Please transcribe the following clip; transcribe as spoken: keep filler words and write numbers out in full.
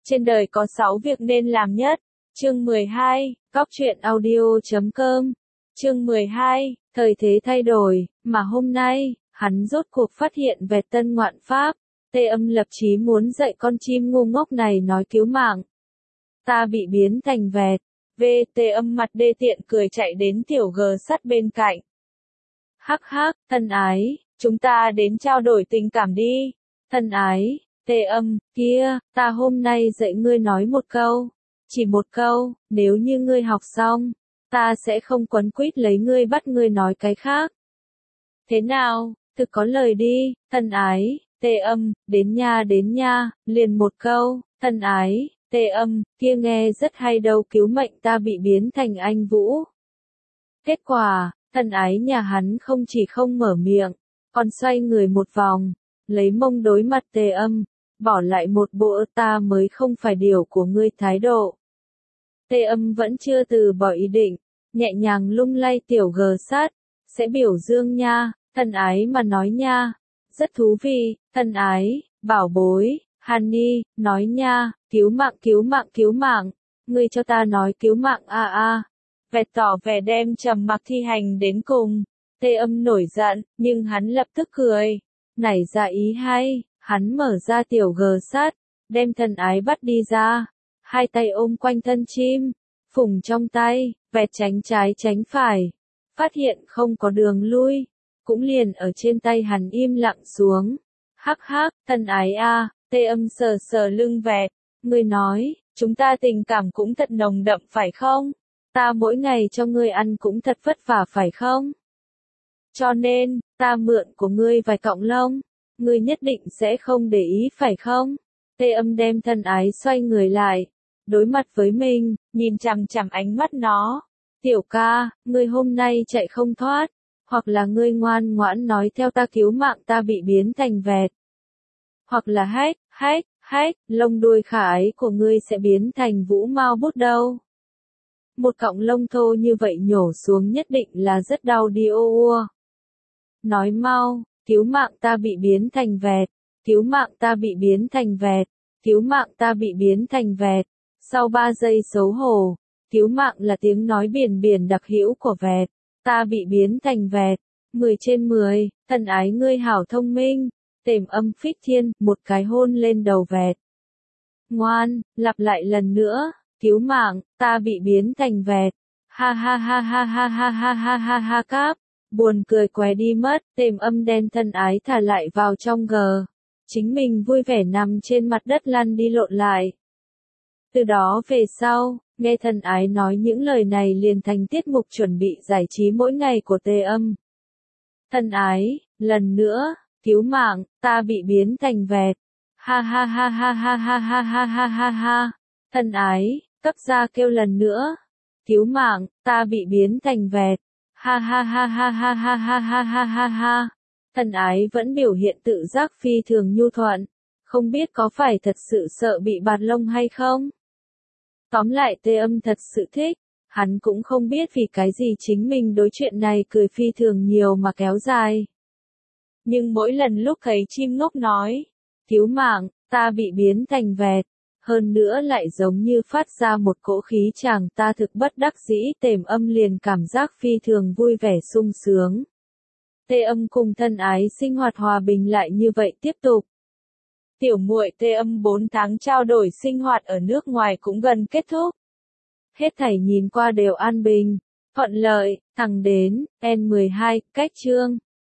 Trên đời có sáu việc nên làm nhất. Chương mười hai, Góc truyện audio chấm com. Chương mười hai, thời thế thay đổi, mà hôm nay, hắn rốt cuộc phát hiện vẹt tân ngoạn pháp. Tê Âm lập chí muốn dạy con chim ngu ngốc này nói cứu mạng. Ta bị biến thành vẹt. V. Tê Âm mặt đê tiện cười chạy đến tiểu gờ sắt bên cạnh. Hắc hắc, thân ái, chúng ta đến trao đổi tình cảm đi. Thân ái, Tê Âm, kia, ta hôm nay dạy ngươi nói một câu. Chỉ một câu, nếu như ngươi học xong, ta sẽ không quấn quýt lấy ngươi bắt ngươi nói cái khác. Thế nào, thực có lời đi, thân ái, Tê Âm, đến nha đến nha, liền một câu, thân ái, Tê Âm, kia nghe rất hay đâu, cứu mệnh ta bị biến thành anh Vũ. Kết quả, thân ái nhà hắn không chỉ không mở miệng, còn xoay người một vòng, lấy mông đối mặt Tê Âm, bỏ lại một bộ ta mới không phải điều của ngươi thái độ. Tê Âm vẫn chưa từ bỏ ý định, nhẹ nhàng lung lay tiểu gờ sát, sẽ biểu dương nha, thân ái mà nói nha, rất thú vị, thân ái, bảo bối, Honey, nói nha, cứu mạng cứu mạng cứu mạng, ngươi cho ta nói cứu mạng a à, a. À. Vẹt tỏ vẻ đem trầm mặc thi hành đến cùng. Tê Âm nổi giận, nhưng hắn lập tức cười, nảy ra ý hay, hắn mở ra tiểu gờ sát, đem thân ái bắt đi ra, hai tay ôm quanh thân chim, phủng trong tay, vẹt tránh trái tránh phải, phát hiện không có đường lui, cũng liền ở trên tay hắn im lặng xuống. Hắc hắc, thân ái a, à. Tê Âm sờ sờ lưng vẹt, ngươi nói, chúng ta tình cảm cũng thật nồng đậm phải không? Ta mỗi ngày cho ngươi ăn cũng thật vất vả phải không? Cho nên, ta mượn của ngươi vài cọng lông, ngươi nhất định sẽ không để ý phải không? Tê Âm đem thân ái xoay người lại, đối mặt với mình, nhìn chằm chằm ánh mắt nó. Tiểu ca, ngươi hôm nay chạy không thoát, hoặc là ngươi ngoan ngoãn nói theo ta cứu mạng ta bị biến thành vẹt. Hoặc là hách, hách, hách, lông đuôi khả ái của ngươi sẽ biến thành vũ mau bút đâu. Một cọng lông thô như vậy nhổ xuống nhất định là rất đau đi ô ua. Nói mau, cứu mạng ta bị biến thành vẹt, cứu mạng ta bị biến thành vẹt, cứu mạng ta bị biến thành vẹt. Sau ba giây xấu hổ, cứu mạng là tiếng nói biển biển đặc hữu của vẹt, ta bị biến thành vẹt. mười trên mười, thân ái ngươi hảo thông minh. Tềm Âm phích thiên, một cái hôn lên đầu vẹt. Ngoan, lặp lại lần nữa, cứu mạng, ta bị biến thành vẹt. Ha ha ha ha ha ha ha ha ha ha cáp, buồn cười què đi mất, Tềm Âm đen thân ái thả lại vào trong gờ. Chính mình vui vẻ nằm trên mặt đất lăn đi lộn lại. Từ đó về sau, nghe thân ái nói những lời này liền thành tiết mục chuẩn bị giải trí mỗi ngày của Tê Âm. Thân ái, lần nữa. Cứu mạng, ta bị biến thành vẹt. Ha ha ha ha ha ha ha ha ha ha ha. Thân ái, cấp ra kêu lần nữa. Cứu mạng, ta bị biến thành vẹt. Ha ha ha ha ha ha ha ha ha ha ha. Thân ái vẫn biểu hiện tự giác phi thường nhu thuận. Không biết có phải thật sự sợ bị bạt lông hay không? Tóm lại Tê Âm thật sự thích. Hắn cũng không biết vì cái gì chính mình đối chuyện này cười phi thường nhiều mà kéo dài. Nhưng mỗi lần lúc thấy chim ngốc nói, cứu mạng, ta bị biến thành vẹt, hơn nữa lại giống như phát ra một cỗ khí chàng ta thực bất đắc dĩ, Tềm Âm liền cảm giác phi thường vui vẻ sung sướng. Tê Âm cùng thân ái sinh hoạt hòa bình lại như vậy tiếp tục. Tiểu muội Tê Âm bốn tháng trao đổi sinh hoạt ở nước ngoài cũng gần kết thúc. Hết thảy nhìn qua đều an bình, thuận lợi, thẳng đến, N mười hai, cách chương.